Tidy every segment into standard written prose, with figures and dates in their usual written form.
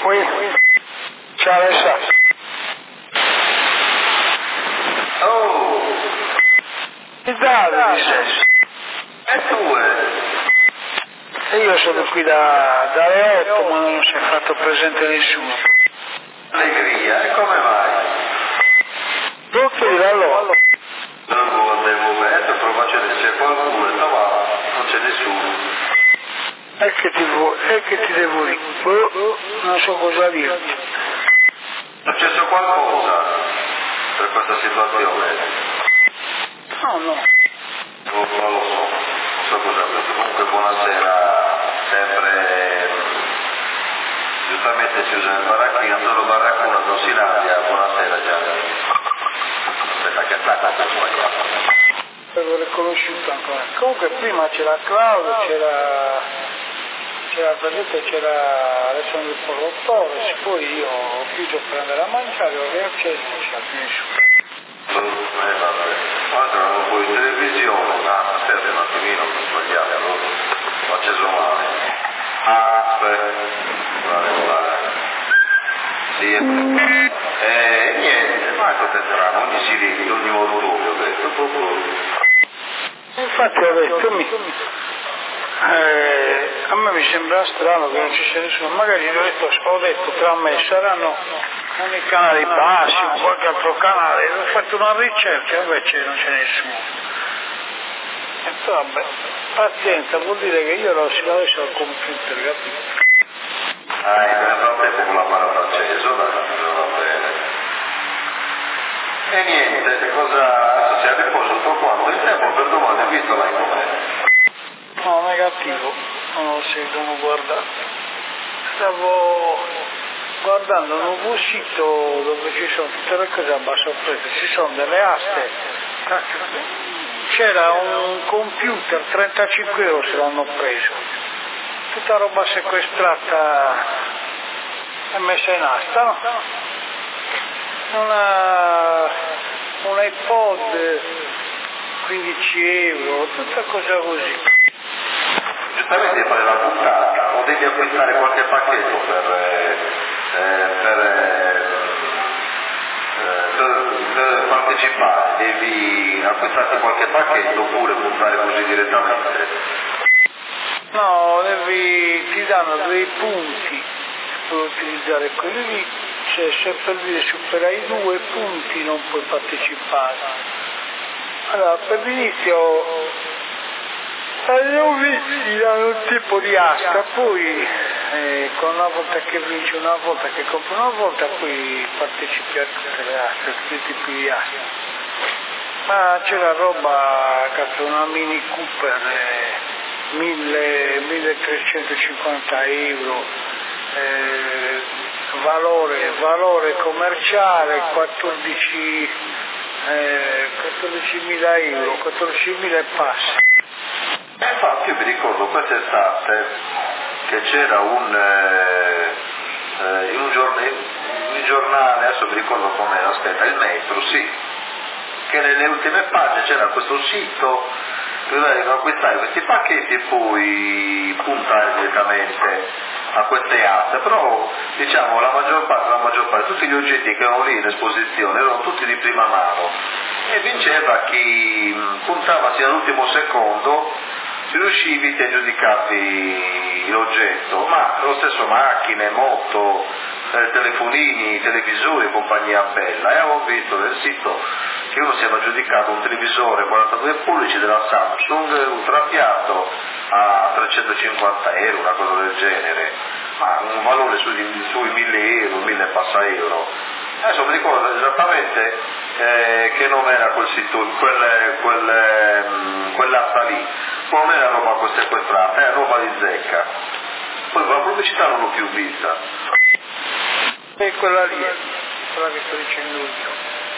qui? Ciao Alessà. Oh! E Davide sei? E tu? E io sono qui dalle 8 ma non si è fatto presente nessuno. Allegria, e come mai? Tu chiedi allora? Non devo mettere, però faccio c'è qualcuno, no ma non c'è nessuno. E che ti devo dire? Non so cosa dirti. È successo qualcosa per questa situazione? No. Non lo so, non so cosa ha detto. Comunque buonasera, sempre giustamente si usa nel baracchino, solo baraccuno non si ladia, buonasera Gianni. Aspetta che attacca per sbagliato. L'ho riconosciuto ancora. Comunque prima c'era Claudio, c'era vedete, c'era Alessandro Porro Torres, poi io ho chiuso per andare a mangiare, ho riacceso, non c'era più nessuno. Vabbè. Guarda, non puoi televisione, ma aspetta un attimino, ho sbagliato, allora ho acceso male. Guarda. Sì, niente, ma cosa è strano, ogni silenzio, ogni monologo, ho detto, proprio. Infatti ho detto, a me mi sembra strano che non ci sia nessuno, magari ho detto tra me saranno i canali bassi o qualche altro canale, ho fatto una ricerca e invece non c'è nessuno. E poi vabbè, pazienza, vuol dire che io lo so adesso al computer, capito? Nel frattempo con la parola acceso, va bene. E niente, cosa si è riposo tutto quanto il tempo per domani, hai visto lei com'è? No, negativo, non so come guardare. Stavo guardando un nuovo sito dove ci sono tutte le cose a basso prezzo, ci sono delle aste. C'era un computer, 35 euro se l'hanno preso. Tutta roba sequestrata e messa in asta, no? Un iPod, 15 euro, tutta cosa così. Giustamente devi fare la puntata o devi acquistare qualche pacchetto per partecipare, devi acquistarti qualche pacchetto oppure puntare così direttamente. No, ti danno dei punti per utilizzare quelli lì, cioè se per dire superai 2 punti non puoi partecipare. Allora, per l'inizio ho visto un tipo di asta, poi con una volta che vinci una volta, che compri una volta, poi partecipi a tutte le aste, tutti i tipi di aste. Ma c'era roba, cazzo, una Mini Cooper, 1350 euro, valore commerciale 14.000 euro, 14.000 e passa. Infatti io mi ricordo quest'estate che c'era un giornale, adesso mi ricordo com'era, aspetta, il Metro, sì, che nelle ultime pagine c'era questo sito dove acquistare questi pacchetti e poi puntare direttamente a queste aste, però diciamo la maggior parte, tutti gli oggetti che erano lì in esposizione erano tutti di prima mano e vinceva chi puntava sia all'ultimo secondo, si riuscivi a giudicarti l'oggetto, ma lo stesso macchine, moto, telefonini, televisori e compagnia bella, e avevo visto nel sito che uno si era aggiudicato un televisore 42 pollici della Samsung ultrapiatto a 350 euro, una cosa del genere, ma un valore sui 1000 euro, 1000 e passa euro. Adesso mi ricordo esattamente che non era quel sito, quell'asta lì, ma non era roba sequestrata, era roba di zecca. Poi la pubblicità non l'ho più vista. E quella lì, quella che sto dicendo io,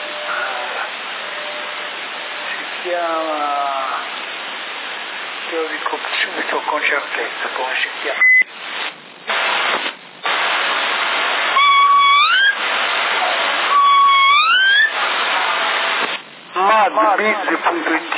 si chiama, te lo dico subito con certezza come si chiama. Madbiz.it.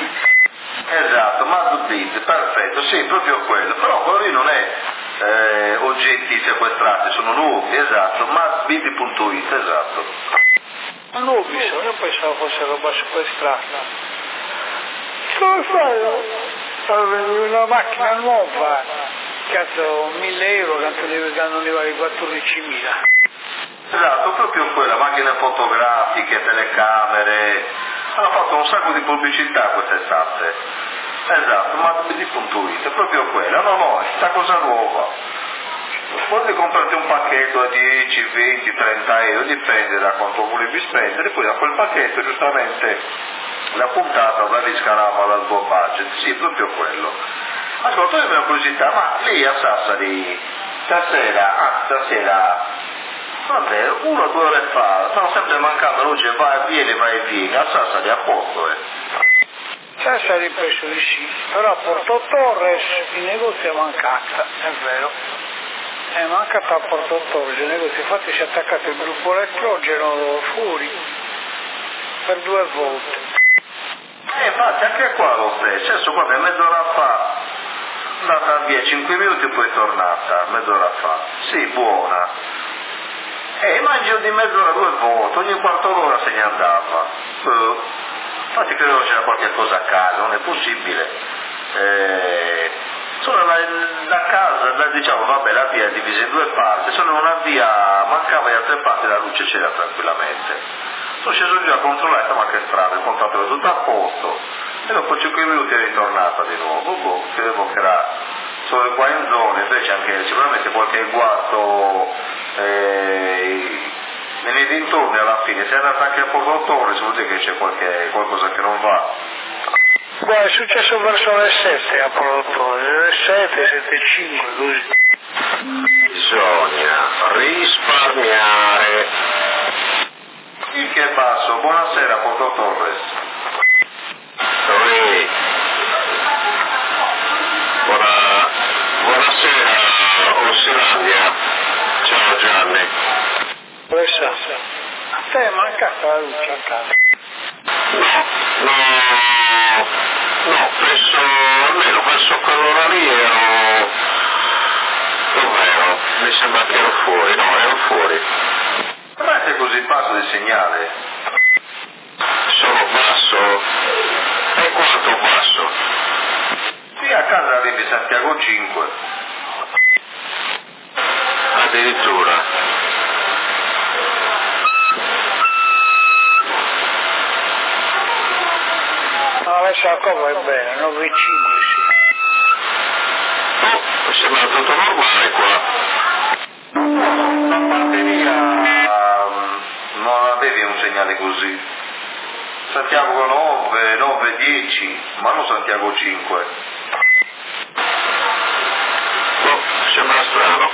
Esatto, Madbiz, perfetto, sì, proprio quello, però quello lì non è oggetti sequestrati sono nuovi, esatto, ma bibi.it, esatto. Ma nuovi sono, io pensavo fosse roba sequestrata. Come fai? Una macchina nuova, cazzo, 1.000 euro, tanto ne vale 14.000. Esatto, proprio quella, macchine fotografiche, telecamere, hanno fatto un sacco di pubblicità quest'estate. Esatto, ma BD.it, è proprio quella, no, è sta cosa nuova. Puoi comprarti un pacchetto a 10, 20, 30 euro, dipende da quanto volevi spendere, poi da quel pacchetto giustamente la puntata la riscalava dal tuo budget, sì, proprio quello. Ascolta, io ho una curiosità, ma lì a Sassari, stasera, vabbè, 1 o 2 ore fa, stanno sempre mancando luce, vai e vieni, a Sassari a posto, Sassari penso di sì, però a Porto Torres il negozio è mancata, è vero. È mancata a Porto Torres il negozio, infatti si è attaccato il gruppo elettrogeno fuori per 2 volte. Infatti anche qua lo stesso, adesso guarda, mezz'ora fa, andata via 5 minuti e poi è tornata, mezz'ora fa, sì, buona. Ma in giro di mezz'ora 2 volte, ogni quarto d'ora se ne andava. Infatti credo che c'era qualche cosa a casa, non è possibile. Solo la casa, diciamo, vabbè, la via è divisa in 2 parti, solo una via mancava e altre parti la luce c'era tranquillamente. Sono sceso giù a controllare, ma che strada, il contatto era tutto a posto, e dopo 5 minuti è ritornata di nuovo, credevo che era solo qua in zona, invece anche sicuramente qualche guardo nei dintorni alla fine, se è andata anche a Porto Torres, vuol dire che c'è qualcosa che non va. Guarda, è successo verso le 7 a Porto Torres, le 7, 7:05 così. Bisogna risparmiare. Il che passo, buonasera Porto Torres. Buonasera Ossilandia. Ciao Gianni. A te è mancata la luce a casa? No, penso che l'ora lì ero mi sembra che ero fuori, ero fuori. Come sei così basso di segnale? Sono basso? E quanto basso? Qui a casa arrivi Santiago 5. Addirittura. No, adesso la cosa è bene, 9:05 sì. Mi sembra tutto normale qua. La batteria non avevi un segnale così. Santiago 9, 10, ma non Santiago 5. Sembra strano.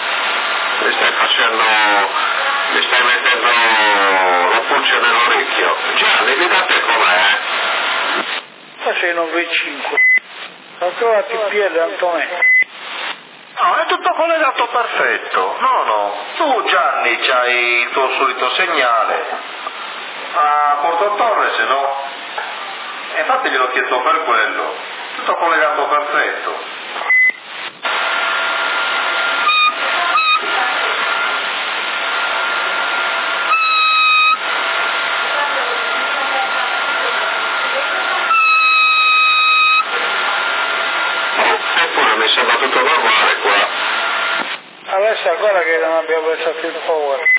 Mi stai mettendo la pulce nell'orecchio. Gianni, vedete com'è? Ma sei 9:05. Ho trovato il piede Antonello. No, è tutto collegato perfetto. No. Tu Gianni c'hai il tuo solito segnale. A Porto Torres no. E infatti gliel'ho chiesto per quello. Tutto collegato perfetto. Eppure mi sembra tutto normale qua. Adesso ancora che non abbiamo pensato il power.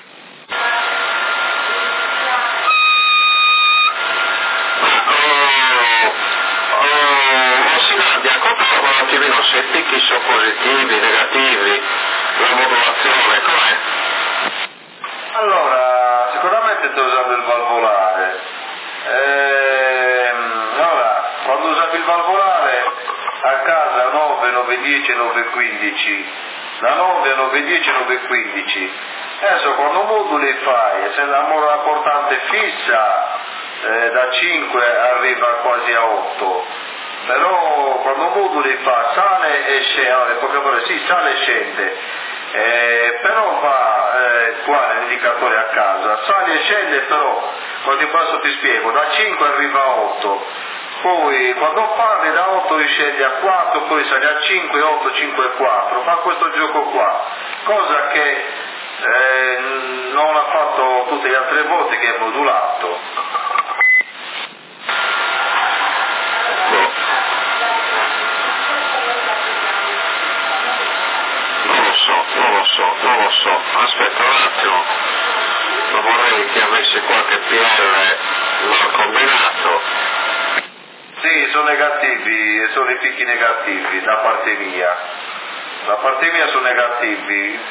Ossilandia, controlla un attimino se i picchi sono positivi, negativi, la modulazione, com'è? Allora, sicuramente stai usando il valvolare. Allora, quando usavi il valvolare a casa 9, 9:10, 9:15, da 9 a 9:10, 9:15. Adesso quando moduli fai, se la portante fissa da 5 arriva quasi a 8, però quando moduli fa sale e scende, sale e scende, però va qua nell'indicatore a casa, sale e scende però, quando in basso ti spiego, da 5 arriva a 8, poi quando parli da 8 riscendi a 4, poi sali a 5, 8, 5 e 4, fa questo gioco qua, cosa che tutte le altre volte che è modulato. Non lo so, aspetta un attimo, non vorrei che avesse qualche PR mal combinato. Sì, sono negativi, sono i picchi negativi da parte mia sono negativi,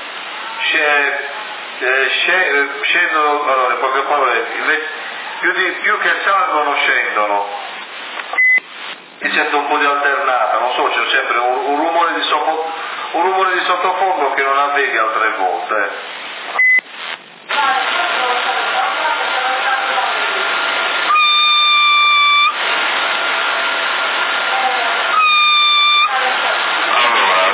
scendono, allora in poche parole, più che salgono scendono, mi sento un po' di alternata, non so, c'è sempre un rumore di sottofondo che non avevi altre volte. Allora,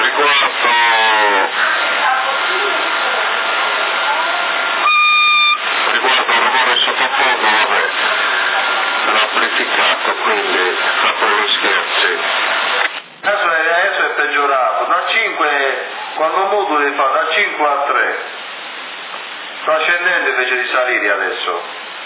riguardo il rumore sottofondo, vabbè, l'ho amplificato, quindi fa quello scherzi. Adesso è peggiorato, da 5, quando moduli fa da 5 a 3, sta scendendo invece di salire adesso.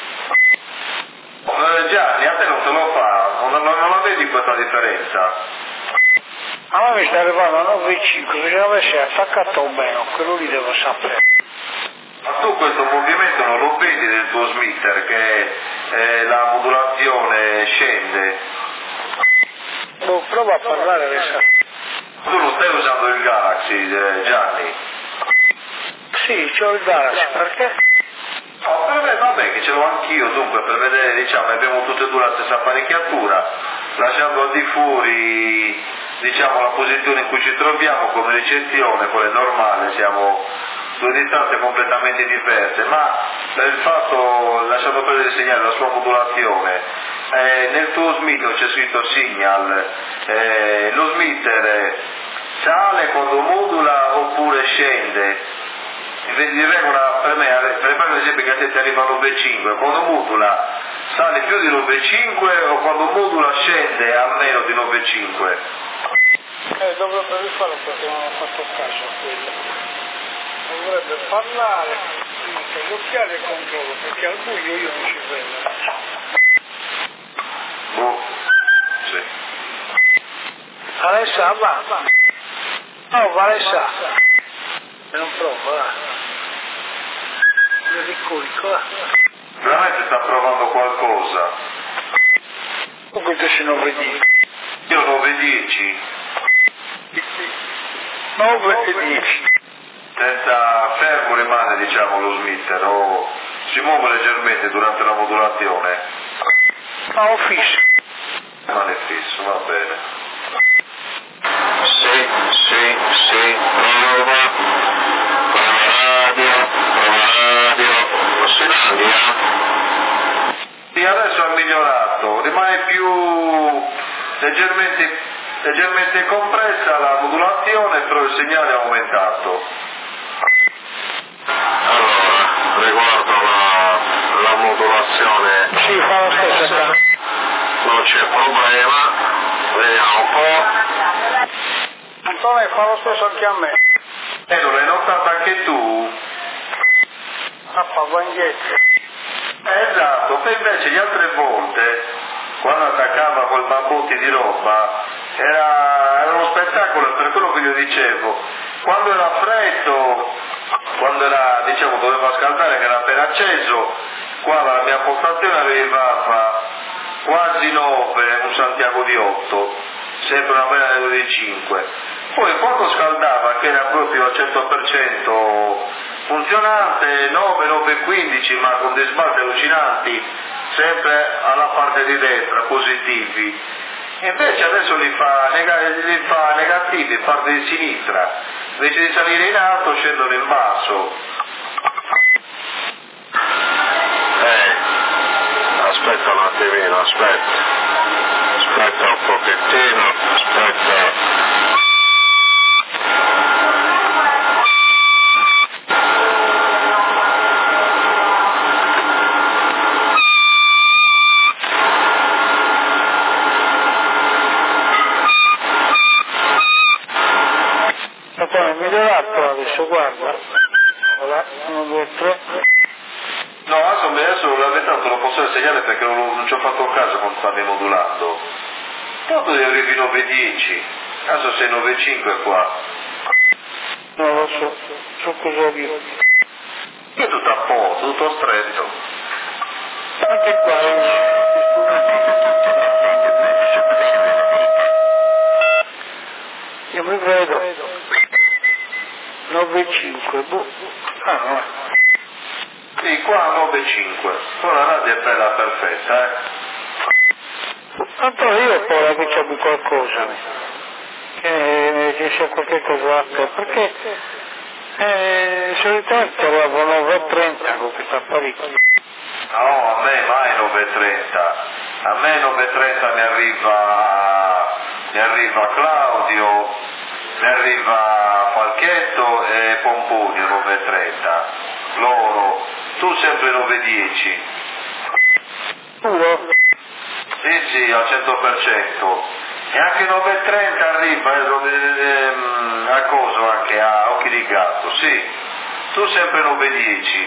Gianni, a te non te lo fa, non la vedi questa differenza? A me mi sta arrivando a 9,5, se l'avessi attaccato bene, quello lì devo sapere. Ma tu questo movimento non lo vedi nel tuo smitter, che la modulazione scende? Prova a parlare adesso. Tu non stai usando il Galaxy, Gianni? Sì, c'ho il Galaxy, perché? No, per me vabbè che ce l'ho anch'io, dunque per vedere, diciamo, abbiamo tutte e due la stessa apparecchiatura, lasciando al di fuori, diciamo, la posizione in cui ci troviamo come ricezione, quella è normale, siamo due distanze completamente diverse, ma per il fatto, lasciando perdere il segnale, la sua modulazione, nel tuo smitter c'è scritto signal, lo smitter sale quando modula oppure scende? Di regola per me, per esempio che a te ti arriva 9,5, quando modula sale più di 9,5 o quando modula scende a meno di 9,5? Dovrebbe rifarlo perché non ho fatto caso a quello. Dovrebbe parlare, mettere gli occhiali e controllo, perché al buio io non ci vedo. Boh, sì. Alessa, va. No, Alessa. Non provo, va. Veramente sta provando qualcosa. Comunque se 9,10. Io 9,10. 9,10. Senza fermo rimane, diciamo, lo smitter o si muove leggermente durante la modulazione? No, fisso. Rimane fisso, va bene. Sì, Sì, adesso è migliorato, rimane più leggermente compressa la modulazione, però il segnale è aumentato. allora, riguardo la modulazione, Sì, fa lo stesso. non c'è problema, vediamo un po'. Antonio, fa lo stesso anche a me. Lo l'hai notato anche tu? Fa indietro. Esatto, poi invece le altre volte, quando attaccava quel bambotti di roba, era uno spettacolo, per quello che io dicevo. Quando era freddo, quando era, diciamo, doveva scaldare, che era appena acceso, qua la mia postazione aveva quasi 9, un Santiago di 8, sempre una bella di 5. Poi quando scaldava, che era proprio al 100% funzionante, 9, 9,15, ma con dei sbalzi allucinanti, sempre alla parte di destra, positivi. Invece adesso li fa negativi, parte di sinistra. Invece di salire in alto, scendono in basso. Aspetta un attimino, aspetta un pochettino, aspetta. Poi è migliorato adesso, guarda. 1, 2, 3. No, il segnale perché non ci ho fatto caso quando stavi modulando. Tanto devi arrivi 9.10, adesso sei 9.5 qua. Non lo so cosa arrivo. È tutto a posto, tutto stretto. Anche qua io mi vedo 9.5, boh. Ah no. Sì, qua 9.5, però la radio è bella perfetta, Tanto io ho paura che c'è qualcosa, che sia qualche cosa, perché solitamente arrivo 9.30 con questa apparecchio. No, a me mai 9.30. A me 9.30 mi arriva Claudio, mi arriva Falchetto e Pomponio 9.30. Loro, tu sempre 9.10. Puro? Sì, al 100%. E anche 9.30 arriva a coso, anche a Occhi di Gatto, sì. Tu sempre 9.10.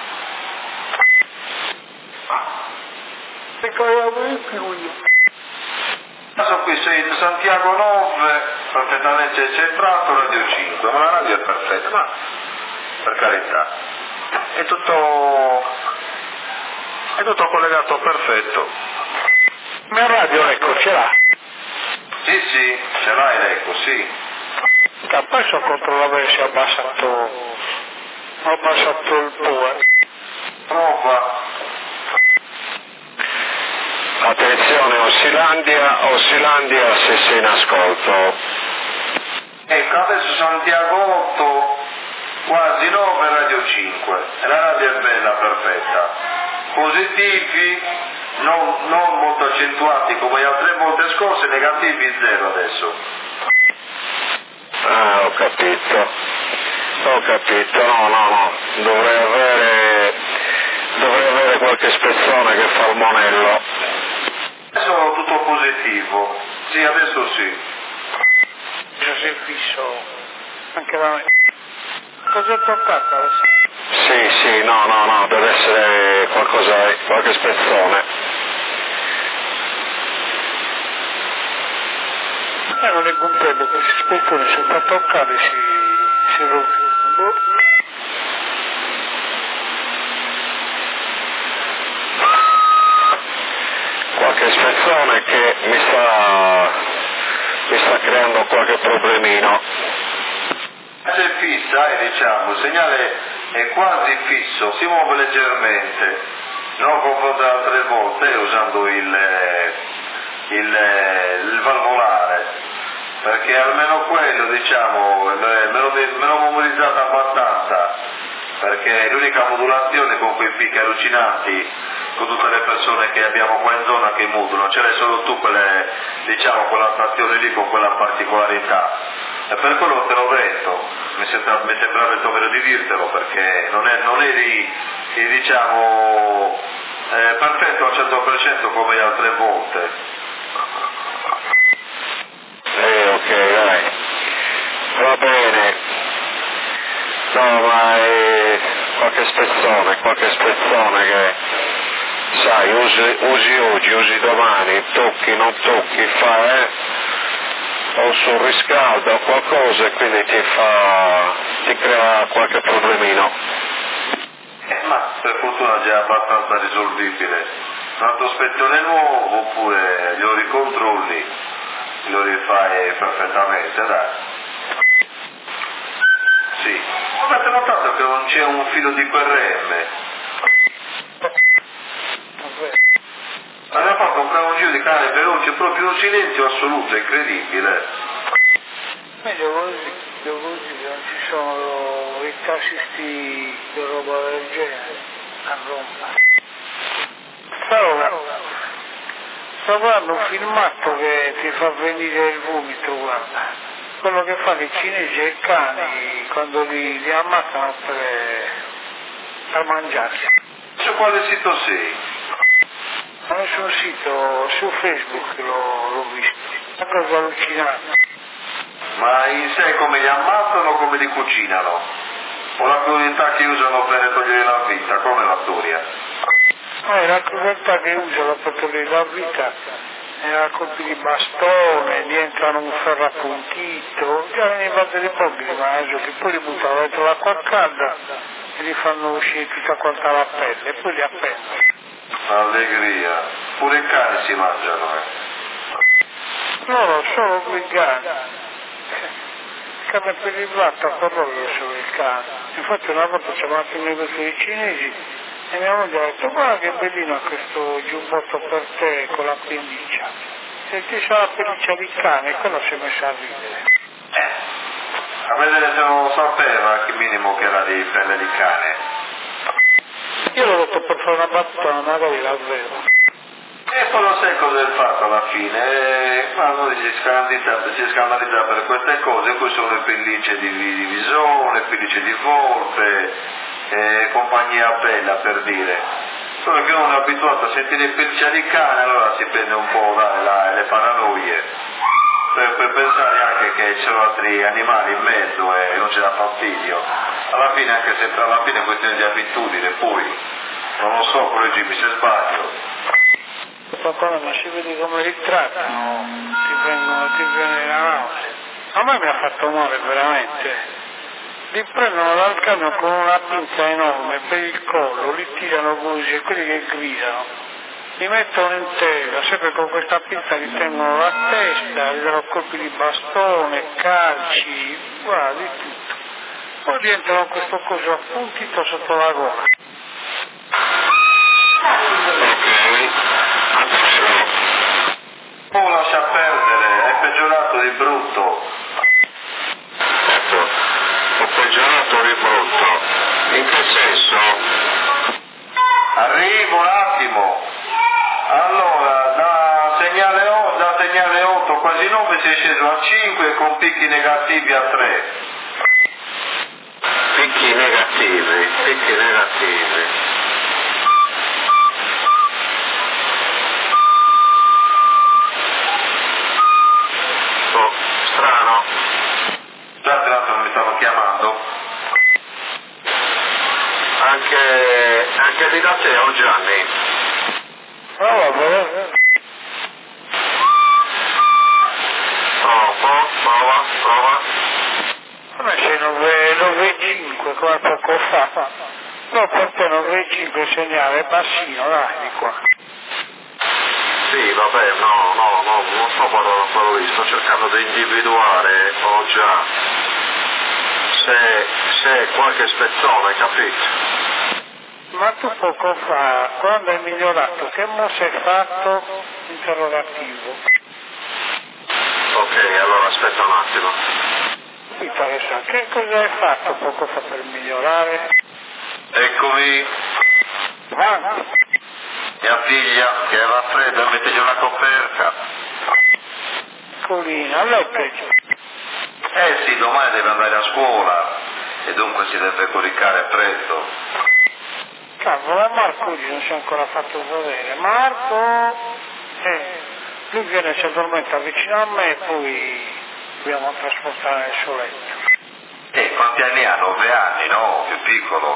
E cosa in più io? Adesso qui sei in Santiago 9, perfettamente centrato, Radio 5, ma la radio è perfetta, ma per carità, è tutto collegato perfetto. Ma radio ecco ce l'ha. Sì, ce l'hai l'eco, sì. Che poi so controllare se ho abbassato il power. Prova. Attenzione, Ossilandia se sei in ascolto. Ecco, adesso Santiago 8, quasi 9, Radio 5, e la radio è bella, perfetta. Positivi, non molto accentuati come le altre volte scorse, negativi 0 adesso. Ah, ho capito, no, dovrei avere qualche spezzone che fa il monello. Adesso tutto positivo, sì, adesso sì. Io sei fisso, anche da me. Cosa è toccato adesso? Sì, no, deve essere qualcosa, qualche spezzone. Non ne comprendo, questi spezzoni se fa toccare si rovinano. Qualche spezzone che mi sta creando qualche problemino. Se è fissa, diciamo, il segnale è quasi fisso, si muove leggermente, non confronto ad altre volte usando il valvolare, perché almeno quello, diciamo, me l'ho memorizzato abbastanza, perché è l'unica modulazione con quei picchi allucinanti, con tutte le persone che abbiamo qua in zona che modulano, ce l'hai solo tu quella stazione lì con quella particolarità. E per quello te l'ho detto, mi sembrava il dovere di dirtelo, perché non eri diciamo, perfetto al 100% come le altre volte. Ok, dai. Va bene. No, ma qualche spezzone che, sai, usi oggi, usi domani, tocchi, non tocchi, o surriscalda o qualcosa e quindi ti crea qualche problemino. Ma per fortuna già è abbastanza risolvibile. Un altro spettone nuovo oppure glielo ricontrolli, lo rifai perfettamente, dai. Sì. Avete notato che non c'è un filo di QRM? Abbiamo fatto un giro di canale veloce, proprio un silenzio assoluto, incredibile. Meglio così, non ci sono i tassisti di roba del genere a Roma. Sto guardando un filmato che ti fa venire il vomito, guarda. Quello che fanno i cinesi e i cani quando li ammazzano per mangiarsi. Su quale sito sei? Non sul sito, su Facebook l'ho visto. Una cosa allucinante. Ma in sé come li ammazzano o come li cucinano? O la crudeltà che usano per togliere la vita, come la storia? La crudeltà che usano per la vita a colpi di bastone, diventano un ferro appuntito, già veniva delle pochi che poi li buttano dentro l'acqua calda e li fanno uscire tutta quanta la pelle e poi li appendono. Allegria, pure i cani si mangiano, Loro sono obbligati. Cane per il latte a loro solo il cane. Infatti una volta siamo andati in negozio dei cinesi e mia moglie ha detto guarda che bellino questo giubbotto per te con la pelliccia. Se ti sa la pelliccia di cane, quello si è messa a ridere. A vedere se non lo sapeva che minimo che era di pelle di cane. Io l'ho detto per fare una battuta, ma magari l'avevo. E poi lo sai cosa è fatto alla fine? Quando si scandalizza per queste cose, poi sono le pellicce di visone, pellicce di volpe, compagnia bella per dire. Solo che uno è abituato a sentire pelliccia di cane, allora si prende un po' le paranoie. Per pensare anche che ci sono altri animali in mezzo e non ci dà fastidio. Alla fine, anche se alla fine è questione di abitudine, poi non lo so, correggimi se sbaglio. Papà, ma si vede come li trattano, ti viene la nausea. A me mi ha fatto male veramente. Li prendono dal camion con una pinza enorme per il collo, li tirano così e quelli che gridano li mettono in tela, sempre con questa pinza gli tengono la testa, gli danno colpi di bastone, calci, guarda di tutto. Poi diventano questo coso appuntito sotto la gola. Oh, lascia perdere, è peggiorato di brutto. Ecco, ho peggiorato di brutto. In che senso? Arrivo un attimo. Allora, da segnale 8 quasi 9 sei sceso a 5 con picchi negativi a 3. Picchi negativi. Oh, strano. Già tra l'altro mi stanno chiamando. Anche di da te, oh Gianni. Vabbè. Prova. Come se 9,5 come poco fa. No, per te 9,5 segnale bassino, dai, di qua. Sì, vabbè, no, non sto parlando quello lì, sto cercando di individuare, ho già, se qualche spezzone, capito? Ma tu poco fa, quando hai migliorato, che mossa hai fatto? Interrogativo. Ok, allora aspetta un attimo. Mi interessa, che cosa hai fatto poco fa per migliorare? Eccomi, Avanti. mia figlia che era fredda, mettegli una coperta. Colina, lei peggio. Sì, domani deve andare a scuola e dunque si deve coricare presto. Cavolo, Marco oggi non si è ancora fatto vedere. Marco! Lui viene, si addormenta vicino a me e poi dobbiamo trasportare nel suo letto. Quanti anni ha? 9 anni, no? Più piccolo.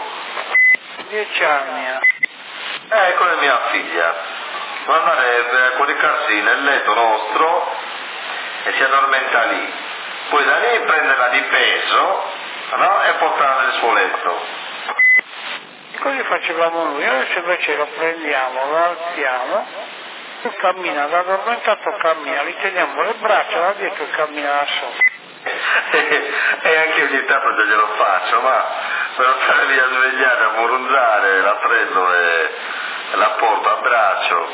10 anni ha. Come mia figlia. Può andare a coricarsi nel letto nostro e si addormenta lì. Poi da lì prenderla di peso, no? E portarla nel suo letto. Così facevamo noi, adesso invece lo prendiamo, lo alziamo, lui cammina, da addormentato cammina, gli teniamo le braccia da dietro e cammina da solo. E anche ogni tanto già glielo faccio, ma per non stare via a svegliare, a morunzare, la prendo e la porto a braccio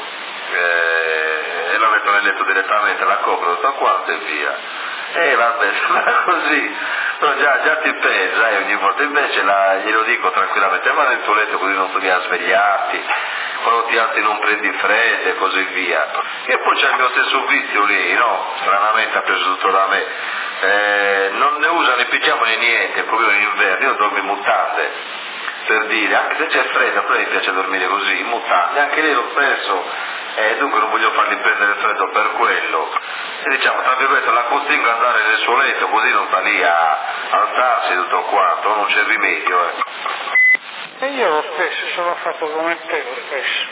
e la metto nel letto direttamente, la copro tutto quanto e via. Vabbè, sembra così, però già ti pesa ogni volta, invece glielo dico tranquillamente, va nel tuo letto così non ti vieni a svegliarti, quando ti alzi non prendi freddo e così via. E poi c'è il mio stesso vizio lì, no? Stranamente ha preso tutto da me. Non ne usa né pigiama né niente, proprio in inverno, io dormo in mutande, per dire, anche se c'è freddo, però mi piace dormire così, in mutande, anche lei lo stesso. Dunque non voglio fargli prendere freddo per quello e diciamo tra virgolette la costringo ad andare nel suo letto così non sta lì a alzarsi tutto quanto, non c'è rimedio. E io lo stesso, sono fatto come te lo stesso.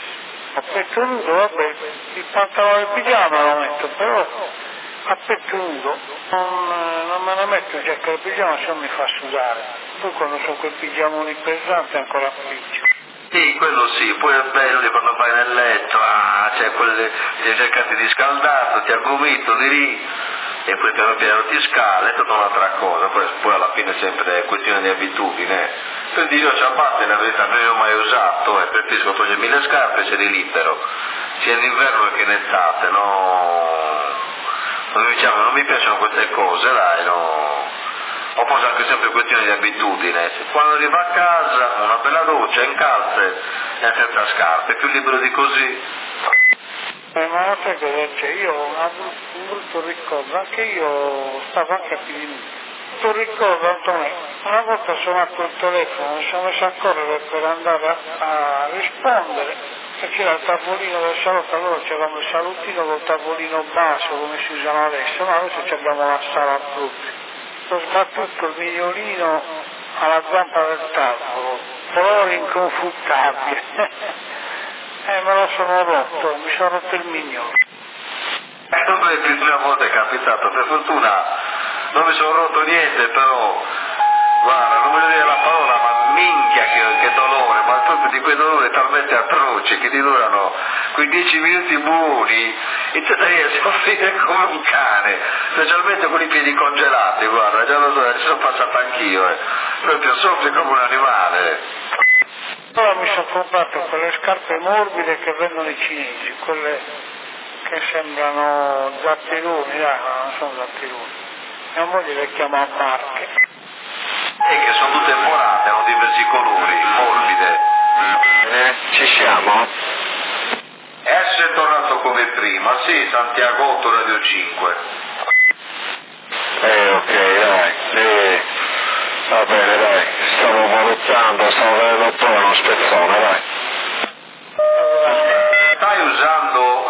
a petto nudo, vabbè, il pantalone e il pigiama lo metto, però a petto nudo non me ne metto in giacca del pigiama, se non mi fa sudare. Poi quando sono quei pigiamoni pesanti ancora peggio. Sì, quello sì, poi è bello quando vai nel letto, c'è quelle, ti hai cercato di scaldarlo, ti ha gomitoli lì, e poi piano piano ti scala, è tutta un'altra cosa, poi alla fine è sempre questione di abitudine. Per dire io ciabatte la verità non ne ho mai usato, preferisco togliermi le scarpe e essere libero, sia in inverno che in estate, no? Diciamo, non mi piacciono queste cose, dai, no? O forse anche sempre questione di abitudine. Quando arrivo a casa, una bella doccia in calze e senza scarpe, più libero di così. Ma sai cosa c'è? Io ho un brutto ricordo, anche io stavo anche a piedi. Brutto ricordo, Antonio, una volta ho suonato il telefono, mi sono messo a correre per andare a rispondere, e c'era il tavolino del salotto, allora c'avevamo il salottino col tavolino basso come si usano adesso, ma adesso abbiamo la sala brutta. Ho sbattuto il mignolino alla zampa del tavolo, colore inconfutabile. Me lo sono rotto, mi sono rotto il mignolo. Non è più di una volta è capitato, per fortuna non mi sono rotto niente, però guarda, non mi dire la parola, ma minchia che dolore, ma proprio di quei dolori talmente atroci che ti durano quei 10 minuti buoni e te devi soffrire come un cane, specialmente con i piedi congelati, guarda, già lo so, ci sono passato anch'io, proprio soffri come un animale. Allora mi sono comprato quelle scarpe morbide che vendono i cinesi, quelle che sembrano zatteroni, non sono zatteroni, mia moglie le chiama barche. E che sono tutte forate, hanno diversi colori, morbide. Ci siamo? È tornato come prima, sì, Santiago 8 Radio 5. Ok, dai, va bene, dai, stavo valutando, stavo vedendo un po' uno spezzone, dai. Stai usando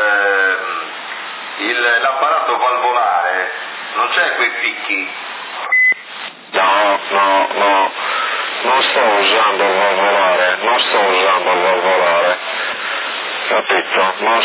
l'apparato valvolare, non c'è quei picchi? No, non sto usando il valvolare, capito? Non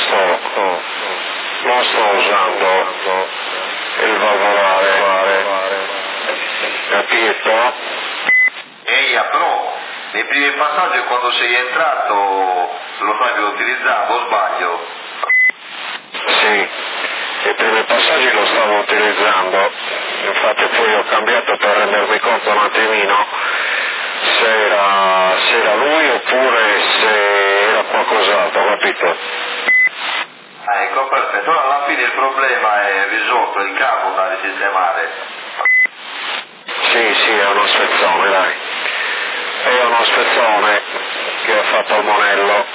sto usando il valvolare, capito? Però nei primi passaggi quando sei entrato lo stavi utilizzando, o sbaglio? Sì, i primi passaggi lo stavo utilizzando, infatti poi ho cambiato per rendermi conto un attimino se era lui oppure se era qualcos'altro, capito? Ecco, perfetto, allora alla fine il problema è risolto, il cavo da risistemare. Sì, è uno spezzone, dai. È uno spezzone che ha fatto il monello.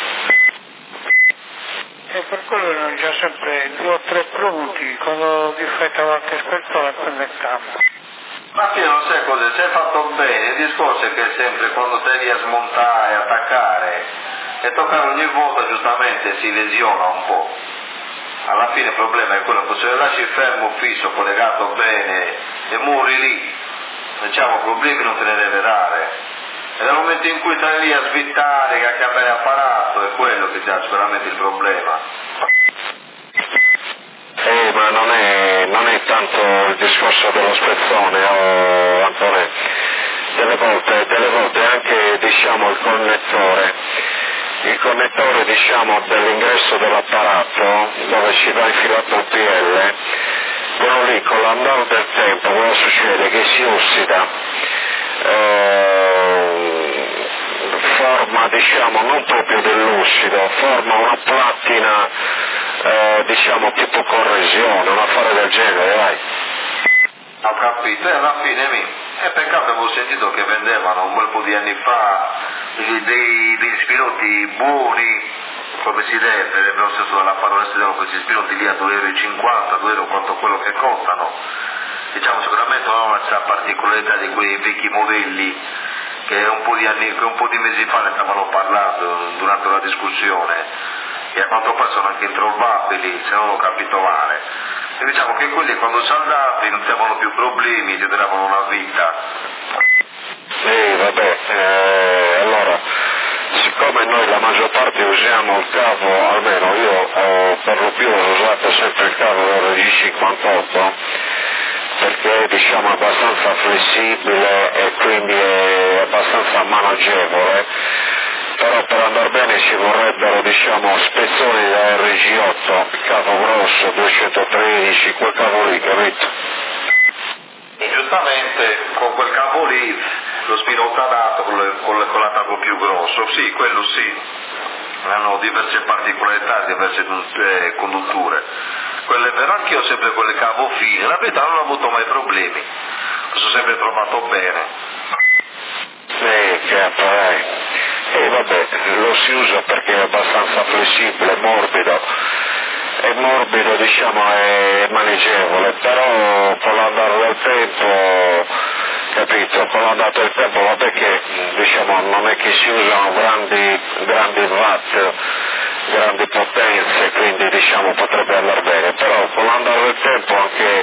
E per quello non già sempre 2 o 3 pronti, quando difetta qualche spezzone prende il cambio. Ma io non sai cosa, se hai fatto bene, il discorso è che sempre quando te devi a smontare, attaccare e toccare ogni volta giustamente si lesiona un po'. Alla fine il problema è quello che se lo lasci fermo, fisso, collegato bene e muri lì, diciamo problemi non te ne deve dare. E dal momento in cui stai lì a svittare, che a cambiare apparato, è quello che ti dà sicuramente il problema. Ma non è tanto il discorso dello spezzone, Antonio. Delle volte anche diciamo il connettore diciamo dell'ingresso dell'apparato dove ci va infilato il PL, quello lì con l'andare del tempo cosa succede? Che si ossida, forma diciamo non proprio dell'ossido, forma una plattina diciamo tipo corrosione, un affare del genere, vai. Ho capito, e alla fine è peccato, avevo sentito che vendevano un bel po' di anni fa dei spilotti buoni, come si deve, nello stesso dalla parola stessa, questi spilotti lì a 2,50 €, 2 euro quanto quello che costano. Diciamo sicuramente non ha una particolarità di quei vecchi modelli che un po' di mesi fa ne stavano parlando durante una discussione. E a quanto pare sono anche introvabili, se non ho capito male. E diciamo che quelli quando saldavi non avevano più problemi, ti davano una vita. Sì, vabbè, allora, siccome noi la maggior parte usiamo il cavo, almeno io per lo più ho usato sempre il cavo RG58, perché diciamo abbastanza flessibile e quindi è abbastanza managgevole, però per andare bene ci vorrebbero diciamo spezzoni da RG8, cavo grosso, 213, quel cavo lì, capito? E giustamente con quel cavo lì lo spirottadato con l'attacco più grosso, sì, quello sì, hanno diverse particolarità, diverse condutture. Quello è vero, anch'io ho sempre quelle cavo fine, la verità non ho avuto mai problemi, lo sono sempre trovato bene. Certo, vabbè, lo si usa perché è abbastanza flessibile, morbido diciamo è maneggevole, però con l'andare del tempo, capito, con l'andare del tempo vabbè che diciamo non è che si usano grandi watt, grandi potenze, quindi diciamo potrebbe andare bene, però con l'andare del tempo anche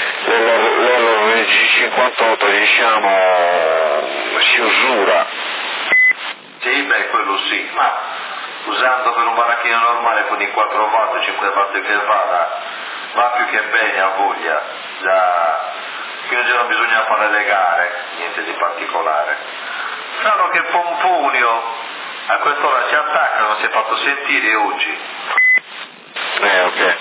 l'LG58 diciamo si usura. Sì, beh, quello sì, ma usando per un baracchino normale con i 4 watt, 5 watt che va più che bene, a voglia, quindi non bisogna fare le gare, niente di particolare. Sanno che Pomponio a quest'ora ci attacca, non si è fatto sentire oggi. Ok.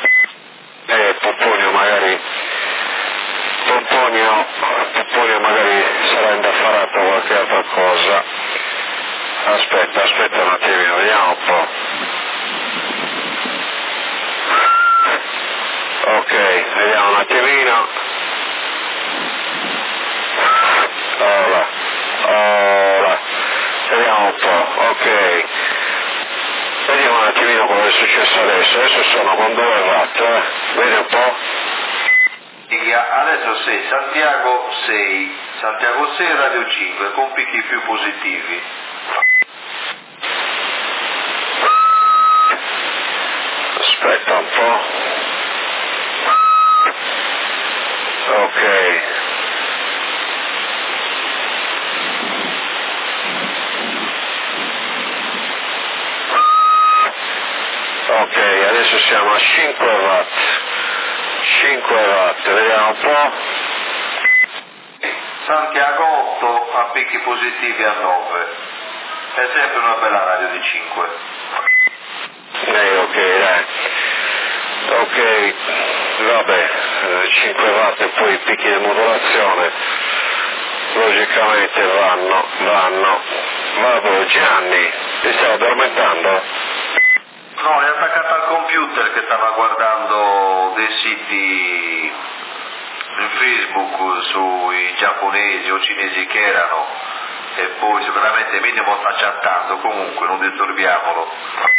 Pomponio magari sarà indaffarato qualche altra cosa. Aspetta un attimino, vediamo un po'. Ok, vediamo un attimino. Ora, vediamo un po', ok. Vediamo un attimino cosa è successo adesso sono con 2 watt, vedi un po'? Adesso 6, Santiago 6, Radio 5, con picchi più positivi. Aspetta un po'. Ok. Ok, adesso siamo a 5 watt. 5 watt, vediamo un po'. Santiago 8 a picchi positivi a 9. È sempre una bella radio di 5. Ok, dai. Ok, vabbè, 5 watt e poi i picchi di modulazione logicamente vanno. Vabbè, Gianni, ti stai addormentando? No, è attaccata al computer che stava guardando dei siti in Facebook sui giapponesi o cinesi che erano, e poi sicuramente minimo sta chattando, comunque non disturbiamolo.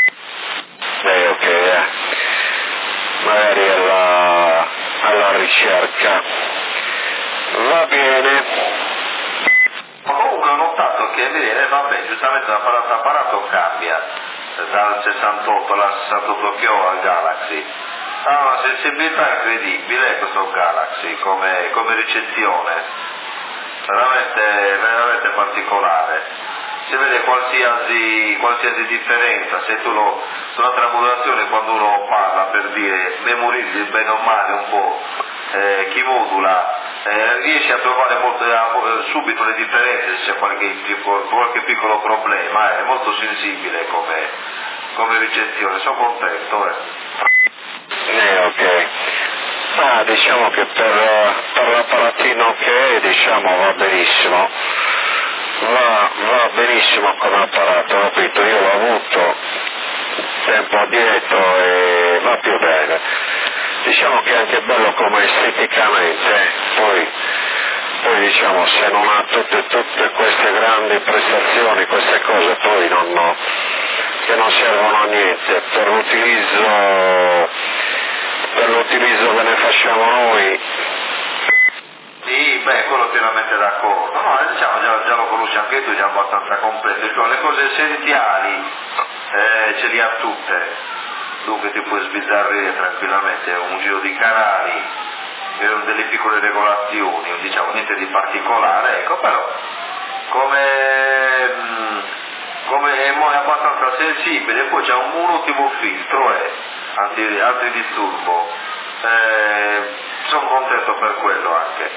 Ok, magari alla ricerca. Va bene. Ma comunque ho notato che vedere, vabbè, giustamente l'apparato cambia dal 68 alla 68 che ho al Galaxy. Ha una sensibilità incredibile questo Galaxy come ricezione, veramente particolare. Si vede qualsiasi differenza, se tu su una tramodulazione quando uno parla per dire memorizzi bene o male un po' chi modula, riesce a trovare subito le differenze se c'è qualche piccolo problema, è molto sensibile come ricezione, sono contento. Ok. Diciamo che per l'apparatino che è, diciamo, va benissimo. Va benissimo come apparato, capito? Io l'ho avuto tempo addietro e va più bene. Diciamo che è anche bello come esteticamente, poi diciamo se non ha tutte queste grandi prestazioni, queste cose poi che non servono a niente, per l'utilizzo che ne facciamo noi. Sì, quello pienamente d'accordo. No, diciamo già lo conosci anche tu, già abbastanza completo, cioè le cose essenziali ce li ha tutte. Dunque ti puoi sbizzarrire tranquillamente un giro di canali, delle piccole regolazioni, diciamo niente di particolare, ecco, però come è abbastanza abbastanza sensibile, e poi c'è un ultimo filtro, antidisturbo. Sono contento per quello anche.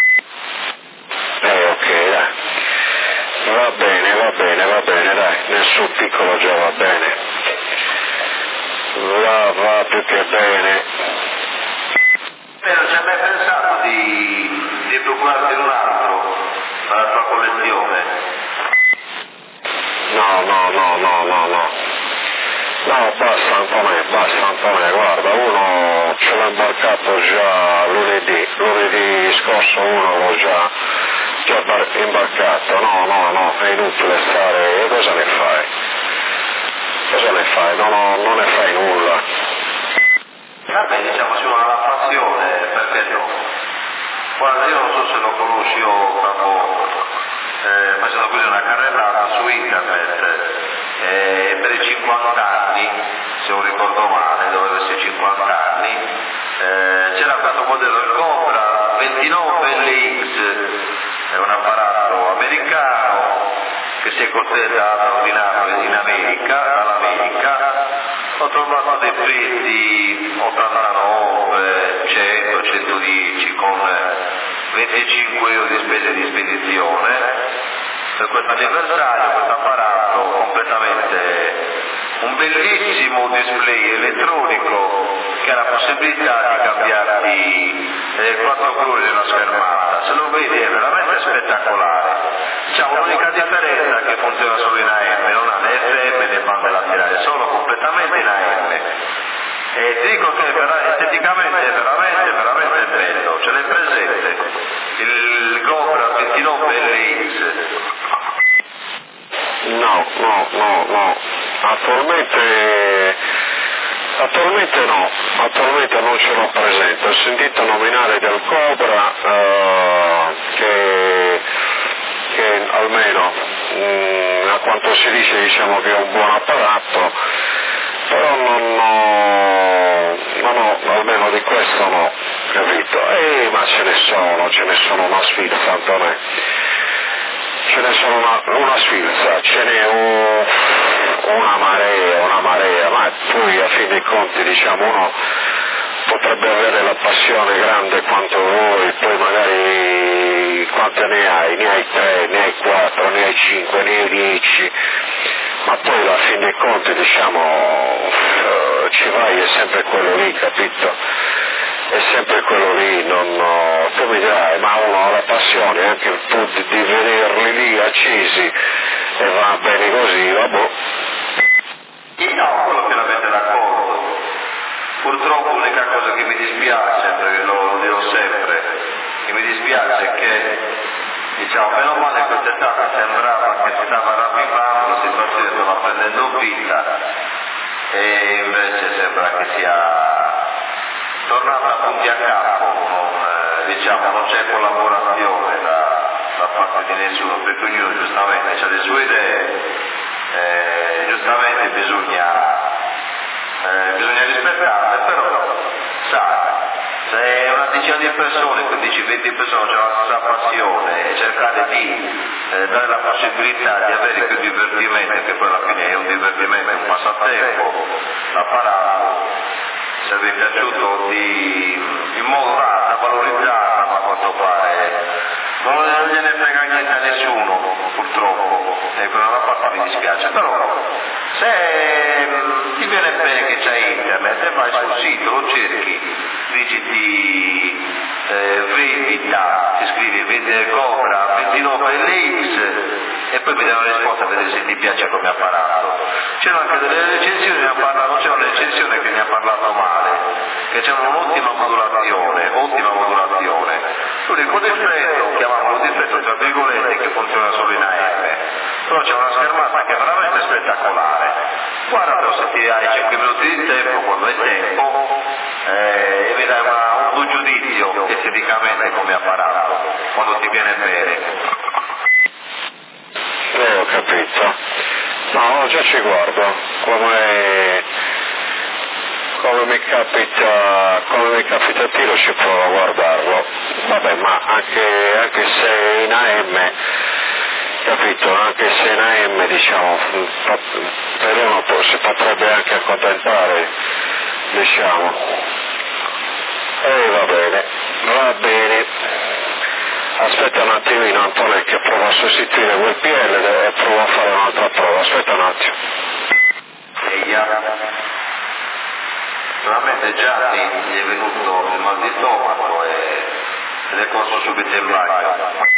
Ok, dai. Va bene, dai, nel suo piccolo già va bene. Va più che bene. Non ci hai mai pensato di procurarti un altro per la tua collezione? No, basta Antonio, guarda, uno ce l'ho imbarcato già lunedì scorso uno l'ho già imbarcato, no, è inutile stare, cosa ne fai? Non ne fai nulla. Vabbè, diciamo ci vuole la passione, perché no? Guarda, io non so se lo conosci, io stavo facendo così una carrellata su internet, per i 50 anni, se non ricordo male, doveva essere 50 anni, c'era questo modello il Cobra 29 LX, è un apparato americano che si è costretto ad ordinarlo dall'America. Ho trovato dei prezzi 89, 100, 110 con 25 euro di spese di spedizione. Per questo anniversario questo apparato completamente un bellissimo display elettronico che ha la possibilità di cambiarti 4 colori della schermata. Se lo vedi è veramente spettacolare. C'è un'unica differenza che funziona solo in AM, non ha né FM né bande laterali, solo completamente in AM. E ti dico che esteticamente è veramente bello, ce l'hai presente? Il Cobra 29 LX. No, attualmente non ce l'ho presente, ho sentito nominare del Cobra che almeno a quanto si dice diciamo che è un buon apparato, però almeno di questo no, capito? Ma ce ne sono una sfilza, Antonio. Ce ne sono una sfilza, ce n'è una marea, ma poi a fin dei conti diciamo uno potrebbe avere la passione grande quanto vuoi, poi magari quante ne hai 3, ne hai 4, ne hai 5, ne hai 10, ma poi a fin dei conti diciamo ci vai, è sempre quello lì, capito? È sempre quello lì, tu mi dirai, ma uno ha la passione anche il punto di vederli lì accesi e va bene così, vabbè. No, quello pienamente d'accordo. Purtroppo l'unica cosa che mi dispiace, perché lo dirò sempre, che mi dispiace è che, diciamo, meno male quest'estate sembrava che si stava ravvivando, la situazione stava prendendo vita, e invece sembra che sia tornata a punti a capo, non c'è collaborazione da parte di nessuno, perché ognuno giustamente ha le sue idee, giustamente bisogna rispettarle, però sai, se una decina di persone, 15-20 persone hanno la stessa passione, cercare di dare la possibilità di avere più divertimento, che poi alla fine è un divertimento, è un passatempo, l'apparato, se vi è piaciuto di mostrarla, valorizzarla, ma a quanto pare non gliene frega niente a nessuno, purtroppo, e per una parte mi dispiace, però se ti viene bene che c'è internet e vai sul sito, lo cerchi, digiti vendita, ti scrivi vendita Cobra 29 LX e poi mi dai una risposta a vedere se ti piace come apparato. C'erano anche delle recensioni, non c'è una recensione che ne ha parlato male, che c'è un'ottima modulazione. L'unico difetto, chiamiamolo difetto tra virgolette, che funziona solo in AM, però c'è una schermata che è veramente spettacolare. Guarda se ti hai 5 minuti di tempo, quando hai tempo, e mi dai un giudizio esteticamente come apparato, quando ti viene bene. Ho capito. No, già ci guardo, come mi capita a tiro ci provo a guardarlo. Vabbè, ma anche se in AM, capito, anche se in AM diciamo, per uno si potrebbe anche accontentare, diciamo. Va bene. Aspetta un attimino Antonio che prova a sostituire quel PL e prova a fare un'altra prova, aspetta un attimo. Naturalmente Gianni gli è venuto il mal di stomaco e se ne è corso subito in bagno.